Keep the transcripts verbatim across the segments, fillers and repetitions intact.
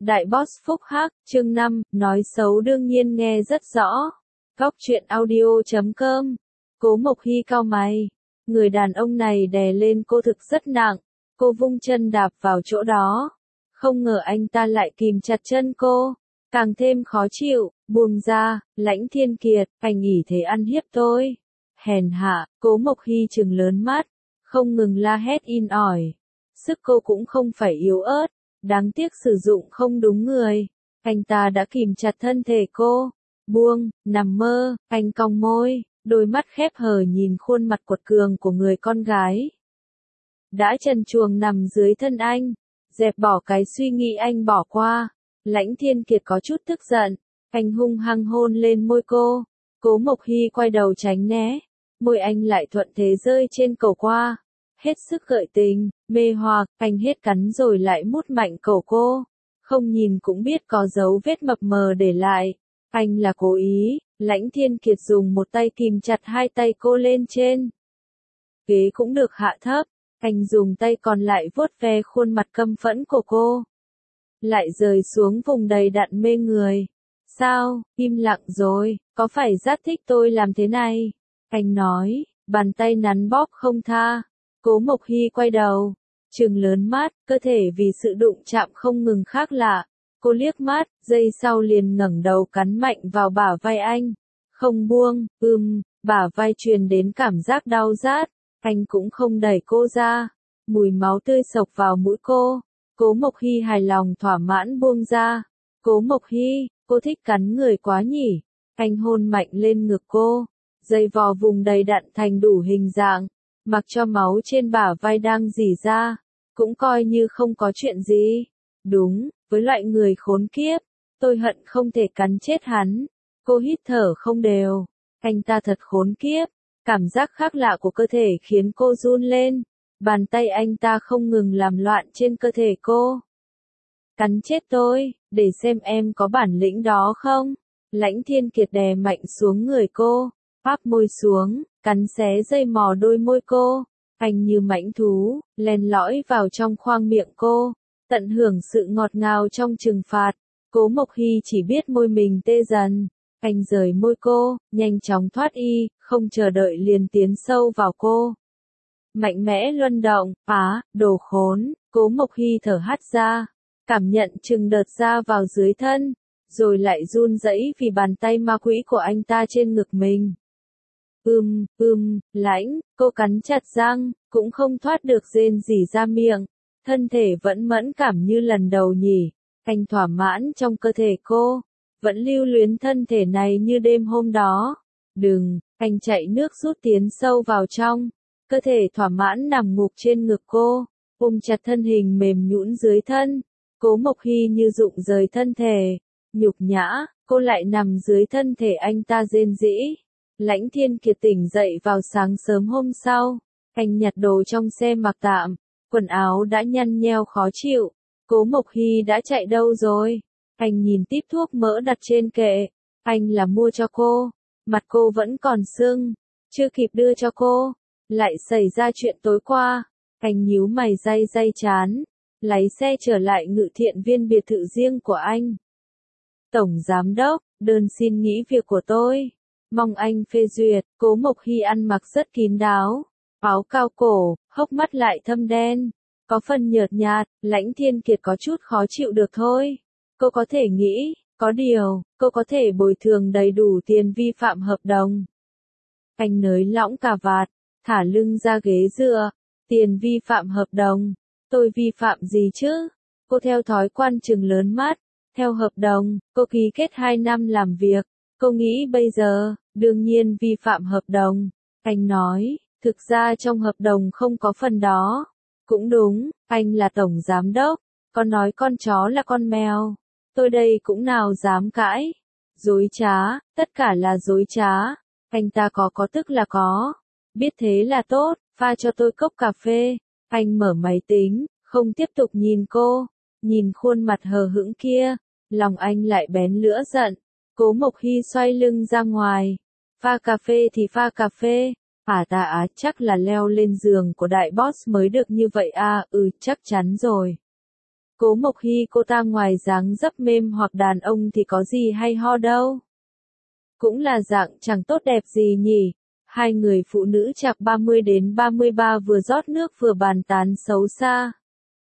Đại boss phúc hắc, chương năm, nói xấu đương nhiên nghe rất rõ. Góc truyện audio chấm com. Cố Mộc Hy cau mày. Người đàn ông này đè lên cô thực rất nặng. Cô vung chân đạp vào chỗ đó. Không ngờ anh ta lại kìm chặt chân cô. Càng thêm khó chịu, buông ra, Lãnh Thiên Kiệt, anh ỷ thế ăn hiếp tôi. Hèn hạ, Cố Mộc Hy trừng lớn mắt. Không ngừng la hét in ỏi. Sức cô cũng không phải yếu ớt. Đáng tiếc sử dụng không đúng người. Anh ta đã kìm chặt thân thể cô. Buông, nằm mơ, anh cong môi, đôi mắt khép hờ nhìn khuôn mặt quật cường của người con gái. Đã trần truồng nằm dưới thân anh, dẹp bỏ cái suy nghĩ anh bỏ qua. Lãnh Thiên Kiệt có chút tức giận, anh hung hăng hôn lên môi cô. Cố Mộc Hy quay đầu tránh né, môi anh lại thuận thế rơi trên cổ qua. Hết sức gợi tình, mê hoặc, anh hết cắn rồi lại mút mạnh cổ cô. Không nhìn cũng biết có dấu vết mập mờ để lại. Anh là cố ý. Lãnh Thiên Kiệt dùng một tay kìm chặt hai tay cô lên trên. Ghế cũng được hạ thấp. Anh dùng tay còn lại vuốt ve khuôn mặt căm phẫn của cô. Lại rời xuống vùng đầy đặn mê người. Sao, im lặng rồi, có phải rất thích tôi làm thế này? Anh nói, bàn tay nắn bóp không tha. Cố Mộc Hy quay đầu, trừng lớn mắt, cơ thể vì sự đụng chạm không ngừng khác lạ. Cô liếc mắt, giây sau liền ngẩng đầu cắn mạnh vào bả vai anh. Không buông, ưm, bả vai truyền đến cảm giác đau rát. Anh cũng không đẩy cô ra. Mùi máu tươi xộc vào mũi cô. Cố Mộc Hy hài lòng thỏa mãn buông ra. Cố Mộc Hy, cô thích cắn người quá nhỉ. Anh hôn mạnh lên ngực cô. Dây vò vùng đầy đặn thành đủ hình dạng. Mặc cho máu trên bả vai đang rỉ ra, cũng coi như không có chuyện gì. Đúng, với loại người khốn kiếp, tôi hận không thể cắn chết hắn. Cô hít thở không đều. Anh ta thật khốn kiếp. Cảm giác khác lạ của cơ thể khiến cô run lên. Bàn tay anh ta không ngừng làm loạn trên cơ thể cô. Cắn chết tôi, để xem em có bản lĩnh đó không. Lãnh Thiên Kiệt đè mạnh xuống người cô, áp môi xuống, cắn xé dây mò đôi môi cô. Anh như mãnh thú, len lỏi vào trong khoang miệng cô, tận hưởng sự ngọt ngào trong trừng phạt. Cố Mộc Hy chỉ biết môi mình tê dần. Anh rời môi cô, nhanh chóng thoát y, không chờ đợi liền tiến sâu vào cô. Mạnh mẽ luân động, á, đồ khốn. Cố Mộc Hy thở hắt ra, cảm nhận chừng đợt ra vào dưới thân, rồi lại run rẩy vì bàn tay ma quỷ của anh ta trên ngực mình. Ưm, ưm, Lãnh, cô cắn chặt răng, cũng không thoát được rên rỉ ra miệng. Thân thể vẫn mẫn cảm như lần đầu nhỉ. Anh thỏa mãn trong cơ thể cô, vẫn lưu luyến thân thể này như đêm hôm đó. Đừng, anh chạy nước rút tiến sâu vào trong. Cơ thể thỏa mãn nằm ngục trên ngực cô, ôm chặt thân hình mềm nhũn dưới thân. Cố Mộc Hy như rụng rời thân thể. Nhục nhã, cô lại nằm dưới thân thể anh ta rên rỉ. Lãnh Thiên Kiệt tỉnh dậy vào sáng sớm hôm sau. Anh nhặt đồ trong xe mặc tạm. Quần áo đã nhăn nheo khó chịu. Cố Mộc Hy đã chạy đâu rồi? Anh nhìn típ thuốc mỡ đặt trên kệ. Anh là mua cho cô. Mặt cô vẫn còn sưng. Chưa kịp đưa cho cô. Lại xảy ra chuyện tối qua. Anh nhíu mày day day chán. Lái xe trở lại Ngự Thiện Viên biệt thự riêng của anh. Tổng Giám Đốc, đơn xin nghỉ việc của tôi. Mong anh phê duyệt. Cố Mộc Hy ăn mặc rất kín đáo. Áo cao cổ, hốc mắt lại thâm đen. Có phần nhợt nhạt. Lãnh Thiên Kiệt có chút khó chịu được thôi. Cô có thể nghĩ, có điều, cô có thể bồi thường đầy đủ tiền vi phạm hợp đồng. Anh nới lỏng cà vạt, thả lưng ra ghế dựa. Tiền vi phạm hợp đồng. Tôi vi phạm gì chứ? Cô theo thói quan trừng lớn mắt. Theo hợp đồng, cô ký kết hai năm làm việc. Cô nghĩ bây giờ, đương nhiên vi phạm hợp đồng. Anh nói, thực ra trong hợp đồng không có phần đó. Cũng đúng, anh là tổng giám đốc. Con nói con chó là con mèo. Tôi đây cũng nào dám cãi. Dối trá, tất cả là dối trá. Anh ta có có tức là có. Biết thế là tốt, pha cho tôi cốc cà phê. Anh mở máy tính, không tiếp tục nhìn cô. Nhìn khuôn mặt hờ hững kia, lòng anh lại bén lửa giận. Cố Mộc Hy xoay lưng ra ngoài. Pha cà phê thì pha cà phê. À ta á, chắc là leo lên giường của đại boss mới được như vậy à, ừ chắc chắn rồi. Cố Mộc Hy cô ta ngoài dáng dấp mềm hoặc đàn ông thì có gì hay ho đâu. Cũng là dạng chẳng tốt đẹp gì nhỉ. Hai người phụ nữ chạc ba mươi đến ba mươi ba vừa rót nước vừa bàn tán xấu xa.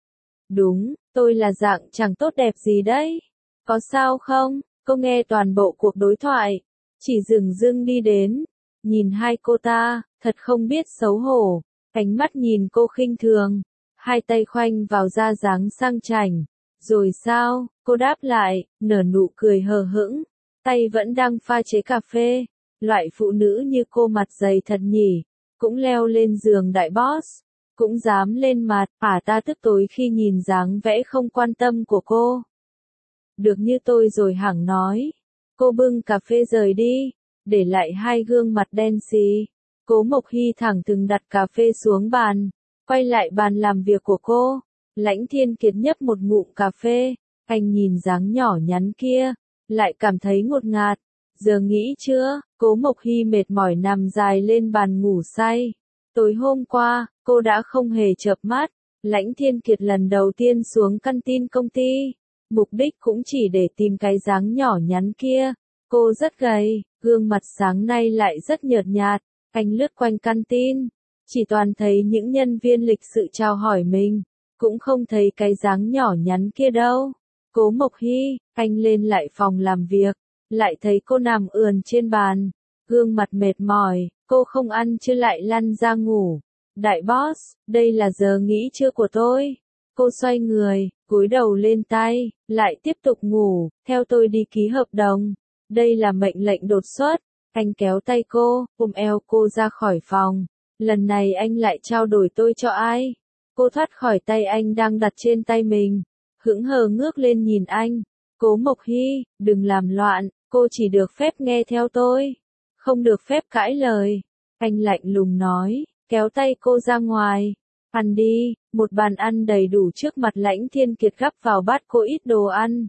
Đúng, tôi là dạng chẳng tốt đẹp gì đấy. Có sao không? Cô nghe toàn bộ cuộc đối thoại. Chỉ dừng dưng đi đến. Nhìn hai cô ta, thật không biết xấu hổ. Ánh mắt nhìn cô khinh thường. Hai tay khoanh vào da dáng sang chảnh. Rồi sao? Cô đáp lại, nở nụ cười hờ hững. Tay vẫn đang pha chế cà phê. Loại phụ nữ như cô mặt dày thật nhỉ. Cũng leo lên giường đại boss. Cũng dám lên mặt. Ả ta tức tối khi nhìn dáng vẻ không quan tâm của cô. Được như tôi rồi hẳn nói. Cô bưng cà phê rời đi. Để lại hai gương mặt đen xì. Cố Mộc Hy thẳng thừng đặt cà phê xuống bàn. Quay lại bàn làm việc của cô. Lãnh Thiên Kiệt nhấp một ngụm cà phê. Anh nhìn dáng nhỏ nhắn kia. Lại cảm thấy ngột ngạt. Giờ nghĩ chưa? Cố Mộc Hy mệt mỏi nằm dài lên bàn ngủ say. Tối hôm qua, cô đã không hề chợp mắt. Lãnh Thiên Kiệt lần đầu tiên xuống căn tin công ty. Mục đích cũng chỉ để tìm cái dáng nhỏ nhắn kia. Cô rất gầy, gương mặt sáng nay lại rất nhợt nhạt. Anh lướt quanh căn tin. Chỉ toàn thấy những nhân viên lịch sự chào hỏi mình. Cũng không thấy cái dáng nhỏ nhắn kia đâu. Cố Mộc Hy, anh lên lại phòng làm việc. Lại thấy cô nằm ườn trên bàn. Gương mặt mệt mỏi, cô không ăn chưa lại lăn ra ngủ. Đại boss, đây là giờ nghỉ trưa của tôi. Cô xoay người, cúi đầu lên tay, lại tiếp tục ngủ, theo tôi đi ký hợp đồng. Đây là mệnh lệnh đột xuất. Anh kéo tay cô, ôm eo cô ra khỏi phòng. Lần này anh lại trao đổi tôi cho ai? Cô thoát khỏi tay anh đang đặt trên tay mình. Hững hờ ngước lên nhìn anh. Cố Mộc Hy, đừng làm loạn, cô chỉ được phép nghe theo tôi. Không được phép cãi lời. Anh lạnh lùng nói, kéo tay cô ra ngoài. Ăn đi, một bàn ăn đầy đủ trước mặt Lãnh Thiên Kiệt gắp vào bát cô ít đồ ăn.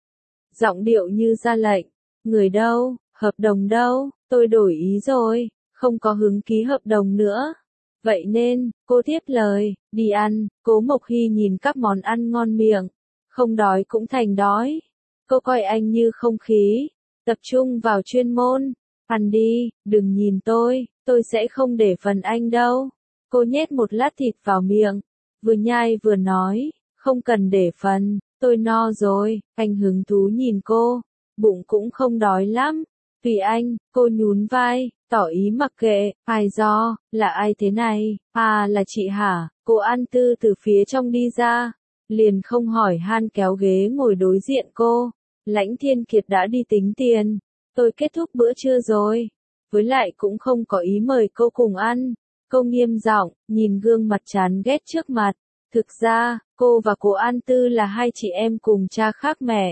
Giọng điệu như ra lệnh. Người đâu, hợp đồng đâu, tôi đổi ý rồi, không có hứng ký hợp đồng nữa. Vậy nên, cô tiếp lời, đi ăn. Cố Mộc Hy nhìn các món ăn ngon miệng. Không đói cũng thành đói. Cô coi anh như không khí. Tập trung vào chuyên môn. Ăn đi, đừng nhìn tôi, tôi sẽ không để phần anh đâu. Cô nhét một lát thịt vào miệng. Vừa nhai vừa nói, không cần để phần, tôi no rồi. Anh hứng thú nhìn cô. Bụng cũng không đói lắm. Vì anh, cô nhún vai, tỏ ý mặc kệ. Ai do, là ai thế này? À là chị hả? Cô An Tư từ phía trong đi ra. Liền không hỏi han kéo ghế ngồi đối diện cô. Lãnh Thiên Kiệt đã đi tính tiền. Tôi kết thúc bữa trưa rồi. Với lại cũng không có ý mời cô cùng ăn. Cô nghiêm giọng, nhìn gương mặt chán ghét trước mặt. Thực ra, cô và cô An Tư là hai chị em cùng cha khác mẹ.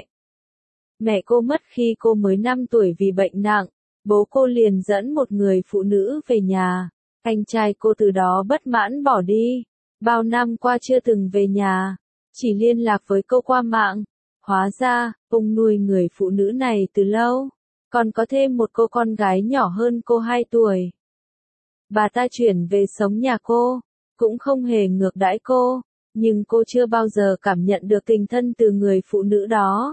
Mẹ cô mất khi cô mới năm tuổi vì bệnh nặng. Bố cô liền dẫn một người phụ nữ về nhà. Anh trai cô từ đó bất mãn bỏ đi. Bao năm qua chưa từng về nhà. Chỉ liên lạc với cô qua mạng. Hóa ra, ông nuôi người phụ nữ này từ lâu. Còn có thêm một cô con gái nhỏ hơn cô hai tuổi. Bà ta chuyển về sống nhà cô. Cũng không hề ngược đãi cô. Nhưng cô chưa bao giờ cảm nhận được tình thân từ người phụ nữ đó.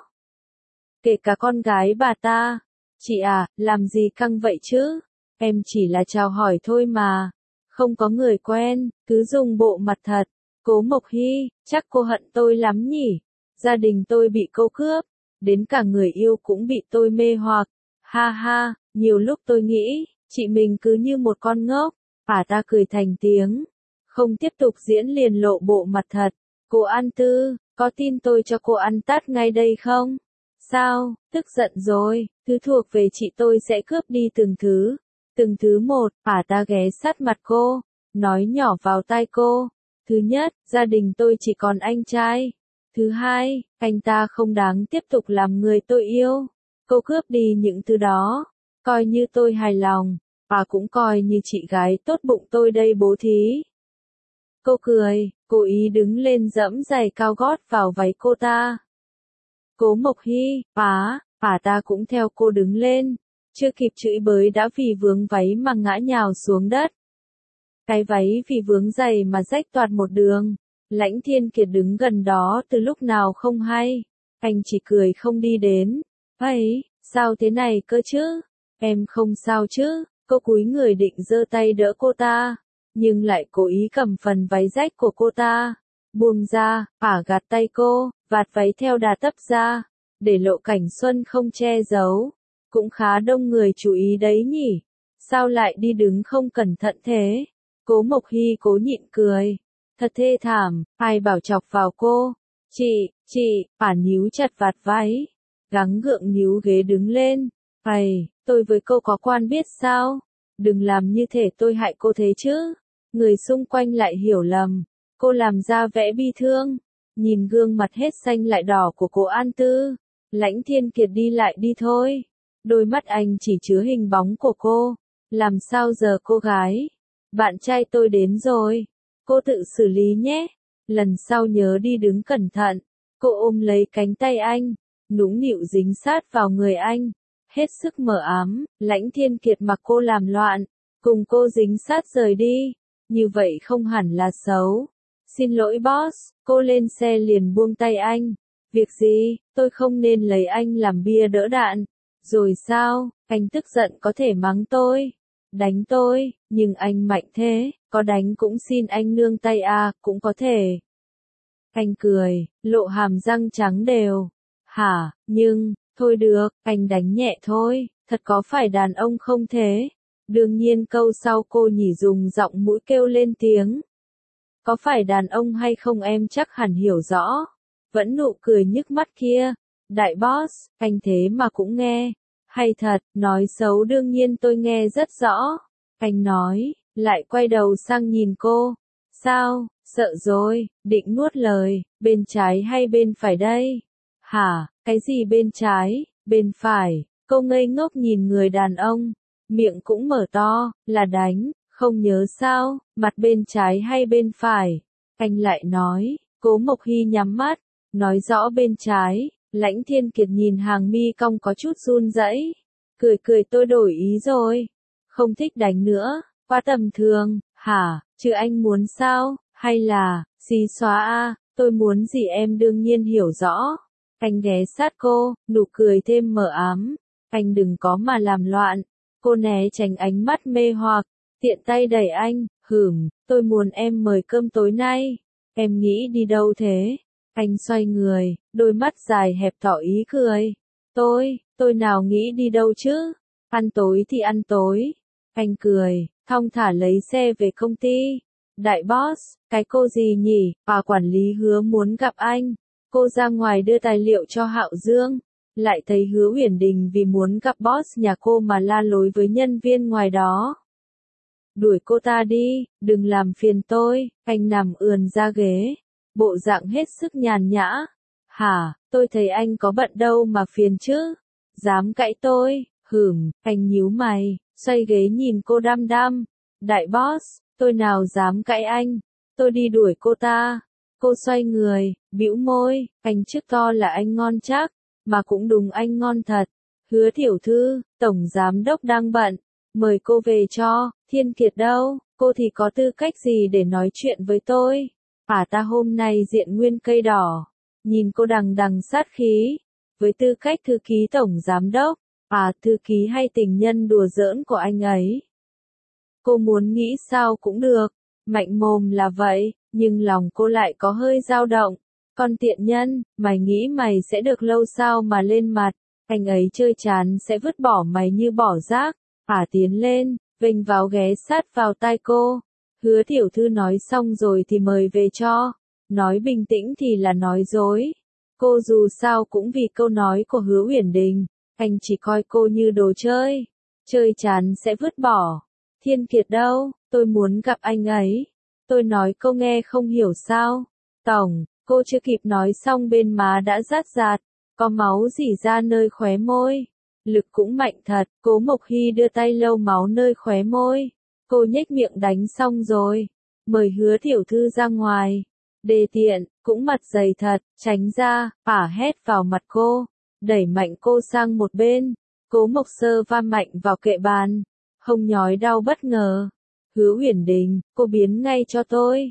Kể cả con gái bà ta. Chị à, làm gì căng vậy chứ? Em chỉ là chào hỏi thôi mà. Không có người quen, cứ dùng bộ mặt thật. Cố Mộc Hy, chắc cô hận tôi lắm nhỉ? Gia đình tôi bị cô cướp. Đến cả người yêu cũng bị tôi mê hoặc. Ha ha, nhiều lúc tôi nghĩ, chị mình cứ như một con ngốc. Ả ta cười thành tiếng. Không tiếp tục diễn liền lộ bộ mặt thật. Cô An Tư, có tin tôi cho cô ăn tát ngay đây không? Sao, tức giận rồi, thứ thuộc về chị tôi sẽ cướp đi từng thứ. Từng thứ một, ả ta ghé sát mặt cô, nói nhỏ vào tai cô. Thứ nhất, gia đình tôi chỉ còn anh trai. Thứ hai, anh ta không đáng tiếp tục làm người tôi yêu. Cô cướp đi những thứ đó, coi như tôi hài lòng, và cũng coi như chị gái tốt bụng tôi đây bố thí. Cô cười, cố ý đứng lên dẫm giày cao gót vào váy cô ta. Cố Mộc Hy, á, ả ta cũng theo cô đứng lên. Chưa kịp chửi bới đã vì vướng váy mà ngã nhào xuống đất. Cái váy vì vướng giày mà rách toạc một đường. Lãnh Thiên Kiệt đứng gần đó từ lúc nào không hay. Anh chỉ cười không đi đến. Ấy, sao thế này cơ chứ? Em không sao chứ? Cô cúi người định giơ tay đỡ cô ta, nhưng lại cố ý cầm phần váy rách của cô ta. Buông ra, ả gạt tay cô, vạt váy theo đà tấp ra, để lộ cảnh xuân không che giấu. Cũng khá đông người chú ý đấy nhỉ? Sao lại đi đứng không cẩn thận thế? Cố Mộc Hy cố nhịn cười. Thật thê thảm, ai bảo chọc vào cô? Chị, chị, ả níu chặt vạt váy, gắng gượng níu ghế đứng lên. Ây, tôi với cô có quan biết sao? Đừng làm như thể tôi hại cô thế chứ. Người xung quanh lại hiểu lầm. Cô làm ra vẻ bi thương. Nhìn gương mặt hết xanh lại đỏ của cô An Tư. Lãnh Thiên Kiệt đi lại đi thôi. Đôi mắt anh chỉ chứa hình bóng của cô. Làm sao giờ cô gái? Bạn trai tôi đến rồi. Cô tự xử lý nhé. Lần sau nhớ đi đứng cẩn thận. Cô ôm lấy cánh tay anh. Nũng nịu dính sát vào người anh. Hết sức mờ ám, Lãnh Thiên Kiệt mặc cô làm loạn. Cùng cô dính sát rời đi. Như vậy không hẳn là xấu. Xin lỗi boss, cô lên xe liền buông tay anh. Việc gì, tôi không nên lấy anh làm bia đỡ đạn. Rồi sao, anh tức giận có thể mắng tôi, đánh tôi, nhưng anh mạnh thế, có đánh cũng xin anh nương tay à, cũng có thể. Anh cười, lộ hàm răng trắng đều. Hả, nhưng, thôi được, anh đánh nhẹ thôi, thật có phải đàn ông không thế? Đương nhiên câu sau cô nhỉ dùng giọng mũi kêu lên tiếng. Có phải đàn ông hay không em chắc hẳn hiểu rõ. Vẫn nụ cười nhức mắt kia. Đại boss, anh thế mà cũng nghe. Hay thật, nói xấu đương nhiên tôi nghe rất rõ. Anh nói, lại quay đầu sang nhìn cô. Sao, sợ rồi, định nuốt lời, bên trái hay bên phải đây? Hả, cái gì bên trái, bên phải? Cô ngây ngốc nhìn người đàn ông. Miệng cũng mở to, là đánh, không nhớ sao, mặt bên trái hay bên phải. Anh lại nói, Cố Mộc Hy nhắm mắt, nói rõ bên trái. Lãnh Thiên Kiệt nhìn hàng mi cong có chút run rẩy, cười cười tôi đổi ý rồi, không thích đánh nữa, quá tầm thường, hả, chứ anh muốn sao, hay là, xí xóa a, tôi muốn gì em đương nhiên hiểu rõ. Anh ghé sát cô, nụ cười thêm mờ ám, anh đừng có mà làm loạn. Cô né tránh ánh mắt mê hoặc, tiện tay đẩy anh, hửm, tôi muốn em mời cơm tối nay, em nghĩ đi đâu thế? Anh xoay người, đôi mắt dài hẹp tỏ ý cười. Tôi, tôi nào nghĩ đi đâu chứ? Ăn tối thì ăn tối. Anh cười, thong thả lấy xe về công ty. Đại boss, cái cô gì nhỉ? Bà quản lý Hứa muốn gặp anh. Cô ra ngoài đưa tài liệu cho Hạo Dương. Lại thấy Hứa Uyển Đình vì muốn gặp boss nhà cô mà la lối với nhân viên ngoài đó. Đuổi cô ta đi, đừng làm phiền tôi. Anh nằm ườn ra ghế, bộ dạng hết sức nhàn nhã. Hả, tôi thấy anh có bận đâu mà phiền chứ? Dám cãi tôi? Hửm, anh nhíu mày, xoay ghế nhìn cô đăm đăm. Đại boss, tôi nào dám cãi anh? Tôi đi đuổi cô ta. Cô xoay người, bĩu môi, anh trước to là anh ngon chắc, mà cũng đúng anh ngon thật. Hứa tiểu thư, tổng giám đốc đang bận, mời cô về cho. Thiên Kiệt đâu, cô thì có tư cách gì để nói chuyện với tôi? À ta hôm nay diện nguyên cây đỏ, nhìn cô đằng đằng sát khí, với tư cách thư ký tổng giám đốc, à thư ký hay tình nhân đùa giỡn của anh ấy. Cô muốn nghĩ sao cũng được, mạnh mồm là vậy, nhưng lòng cô lại có hơi dao động. Con tiện nhân, mày nghĩ mày sẽ được lâu sao mà lên mặt, anh ấy chơi chán sẽ vứt bỏ mày như bỏ rác. À tiến lên, vênh vào ghé sát vào tai cô. Hứa tiểu thư nói xong rồi thì mời về cho. Nói bình tĩnh thì là nói dối. Cô dù sao cũng vì câu nói của Hứa Uyển Đình, anh chỉ coi cô như đồ chơi. Chơi chán sẽ vứt bỏ. Thiên Kiệt đâu, tôi muốn gặp anh ấy. Tôi nói cô nghe không hiểu sao. Tổng, cô chưa kịp nói xong bên má đã rát rạt, có máu rỉ ra nơi khóe môi. Lực cũng mạnh thật, Cố Mộc Hy đưa tay lau máu nơi khóe môi. Cô nhếch miệng đánh xong rồi. Mời Hứa tiểu thư ra ngoài. Đề tiện, cũng mặt dày thật, tránh ra, ả hét vào mặt cô. Đẩy mạnh cô sang một bên. Cố Mộc Sơ va mạnh vào kệ bàn. Hông nhói đau bất ngờ. Hứa Uyển Đình, cô biến ngay cho tôi.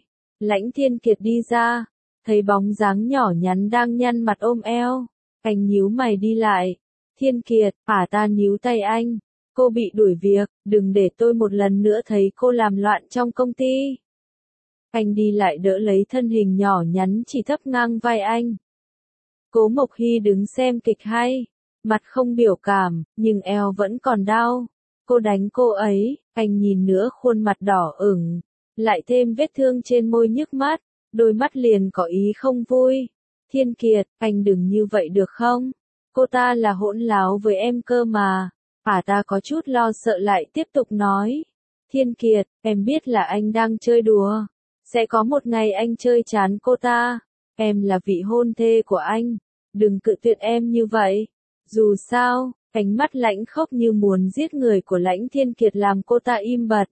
Lãnh Thiên Kiệt đi ra, thấy bóng dáng nhỏ nhắn đang nhăn mặt ôm eo. Anh nhíu mày đi lại. Thiên Kiệt, ả ta níu tay anh. Cô bị đuổi việc, đừng để tôi một lần nữa thấy cô làm loạn trong công ty. Anh đi lại đỡ lấy thân hình nhỏ nhắn chỉ thấp ngang vai anh. Cố Mộc Hy đứng xem kịch hay, mặt không biểu cảm, nhưng eo vẫn còn đau. Cô đánh cô ấy, anh nhìn nữa khuôn mặt đỏ ửng, lại thêm vết thương trên môi nhức mắt, đôi mắt liền có ý không vui. Thiên Kiệt, anh đừng như vậy được không? Cô ta là hỗn láo với em cơ mà. Ả ta có chút lo sợ lại tiếp tục nói. Thiên Kiệt, em biết là anh đang chơi đùa. Sẽ có một ngày anh chơi chán cô ta. Em là vị hôn thê của anh. Đừng cự tuyệt em như vậy. Dù sao, ánh mắt lãnh khốc như muốn giết người của Lãnh Thiên Kiệt làm cô ta im bặt.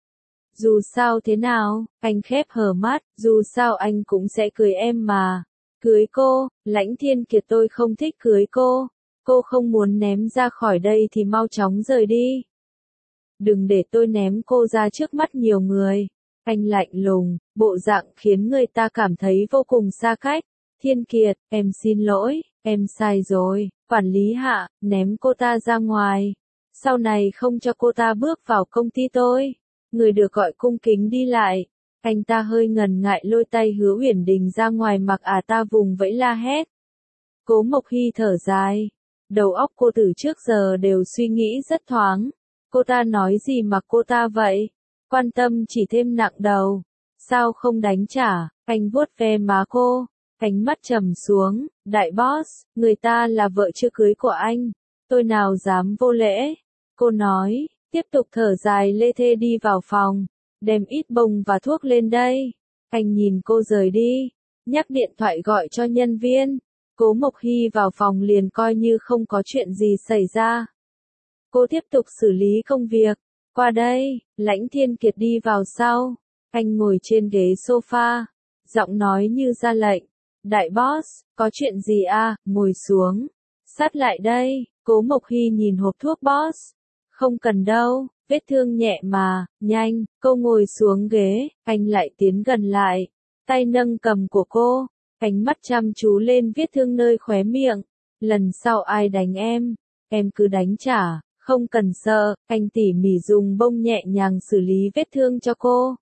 Dù sao thế nào, anh khép hờ mắt, dù sao anh cũng sẽ cưới em mà. Cưới cô, Lãnh Thiên Kiệt tôi không thích cưới cô. Cô không muốn ném ra khỏi đây thì mau chóng rời đi. Đừng để tôi ném cô ra trước mắt nhiều người. Anh lạnh lùng, bộ dạng khiến người ta cảm thấy vô cùng xa cách. Thiên Kiệt, em xin lỗi, em sai rồi. Quản lý Hạ, ném cô ta ra ngoài. Sau này không cho cô ta bước vào công ty tôi. Người được gọi cung kính đi lại. Anh ta hơi ngần ngại lôi tay Hứa Uyển Đình ra ngoài mặc ả ta vùng vẫy la hét. Cố Mộc Hy thở dài. Đầu óc cô từ trước giờ đều suy nghĩ rất thoáng. Cô ta nói gì mà cô ta vậy? Quan tâm chỉ thêm nặng đầu. Sao không đánh trả? Anh vuốt ve má cô. Ánh mắt trầm xuống. Đại boss, người ta là vợ chưa cưới của anh. Tôi nào dám vô lễ? Cô nói, tiếp tục thở dài lê thê đi vào phòng. Đem ít bông và thuốc lên đây. Anh nhìn cô rời đi. Nhắc điện thoại gọi cho nhân viên. Cố Mộc Hy vào phòng liền coi như không có chuyện gì xảy ra. Cô tiếp tục xử lý công việc. Qua đây, Lãnh Thiên Kiệt đi vào sau. Anh ngồi trên ghế sofa. Giọng nói như ra lệnh. Đại boss, có chuyện gì à, ngồi xuống. Sát lại đây, Cố Mộc Hy nhìn hộp thuốc boss. Không cần đâu, vết thương nhẹ mà, nhanh, cô ngồi xuống ghế, anh lại tiến gần lại. Tay nâng cầm của cô, ánh mắt chăm chú lên vết thương nơi khóe miệng. Lần sau ai đánh em, em cứ đánh trả, không cần sợ, anh tỉ mỉ dùng bông nhẹ nhàng xử lý vết thương cho cô.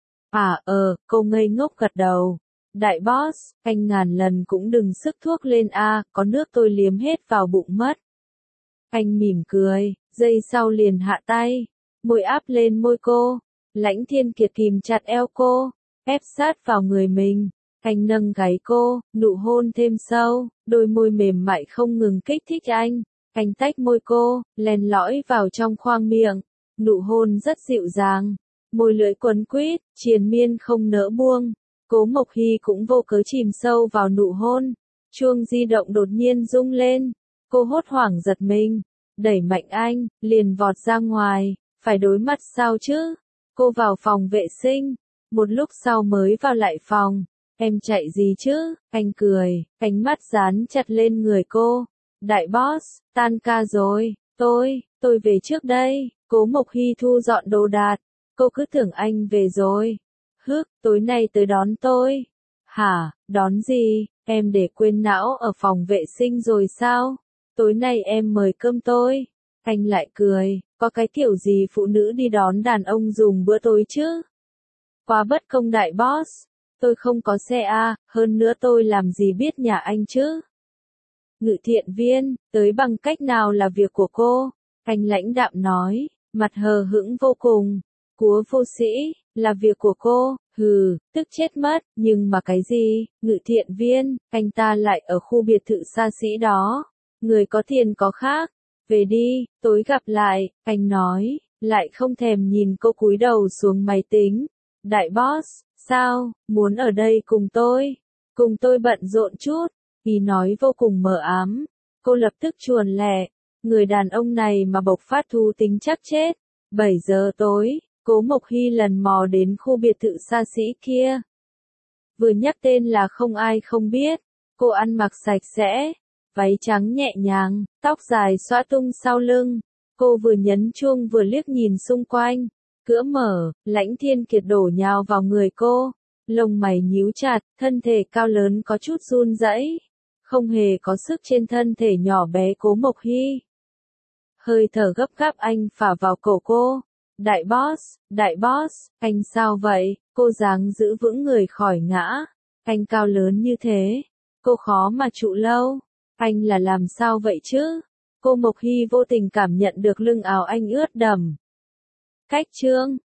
À ờ, cô ngây ngốc gật đầu. Đại boss, anh ngàn lần cũng đừng sức thuốc lên a, có nước tôi liếm hết vào bụng mất. Anh mỉm cười, giây sau liền hạ tay, môi áp lên môi cô. Lãnh Thiên Kiệt kìm chặt eo cô, ép sát vào người mình. Anh nâng gáy cô, nụ hôn thêm sâu, đôi môi mềm mại không ngừng kích thích anh. Anh tách môi cô, len lỏi vào trong khoang miệng. Nụ hôn rất dịu dàng, môi lưỡi quấn quýt, triền miên không nỡ buông. Cố Mộc Hy cũng vô cớ chìm sâu vào nụ hôn. Chuông di động đột nhiên rung lên. Cô hốt hoảng giật mình, đẩy mạnh anh, liền vọt ra ngoài. Phải đối mặt sao chứ? Cô vào phòng vệ sinh. Một lúc sau mới vào lại phòng. Em chạy gì chứ? Anh cười, ánh mắt dán chặt lên người cô. Đại boss, tan ca rồi. Tôi, tôi về trước đây. Cố Mộc Hy thu dọn đồ đạc. Cô cứ tưởng anh về rồi. Hức, tối nay tới đón tôi. Hả, đón gì? Em để quên não ở phòng vệ sinh rồi sao? Tối nay em mời cơm tôi. Anh lại cười, có cái kiểu gì phụ nữ đi đón đàn ông dùng bữa tối chứ? Quá bất công đại boss. Tôi không có xe a, hơn nữa tôi làm gì biết nhà anh chứ? Ngự thiện viên, tới bằng cách nào là việc của cô. Anh lãnh đạm nói, mặt hờ hững vô cùng. Cúa vô sĩ, là việc của cô, hừ, tức chết mất, nhưng mà cái gì, ngự thiện viên, anh ta lại ở khu biệt thự xa xỉ đó. Người có tiền có khác, về đi, tối gặp lại, anh nói, lại không thèm nhìn cô cúi đầu xuống máy tính. Đại boss, sao, muốn ở đây cùng tôi, cùng tôi bận rộn chút, ý nói vô cùng mờ ám. Cô lập tức chuồn lẹ, người đàn ông này mà bộc phát thú tính chắc chết. bảy giờ tối. Cố Mộc Hy lần mò đến khu biệt thự xa xỉ kia. Vừa nhắc tên là không ai không biết. Cô ăn mặc sạch sẽ, váy trắng nhẹ nhàng, tóc dài xõa tung sau lưng. Cô vừa nhấn chuông vừa liếc nhìn xung quanh. Cửa mở, Lãnh Thiên Kiệt đổ nhào vào người cô. Lông mày nhíu chặt, thân thể cao lớn có chút run rẩy, không hề có sức trên thân thể nhỏ bé Cố Mộc Hy. Hơi thở gấp gáp anh phả vào cổ cô. Đại boss, đại boss, anh sao vậy? Cô dáng giữ vững người khỏi ngã. Anh cao lớn như thế, cô khó mà trụ lâu. Anh là làm sao vậy chứ? Cô Mộc Hy vô tình cảm nhận được lưng áo anh ướt đẫm. Cách chương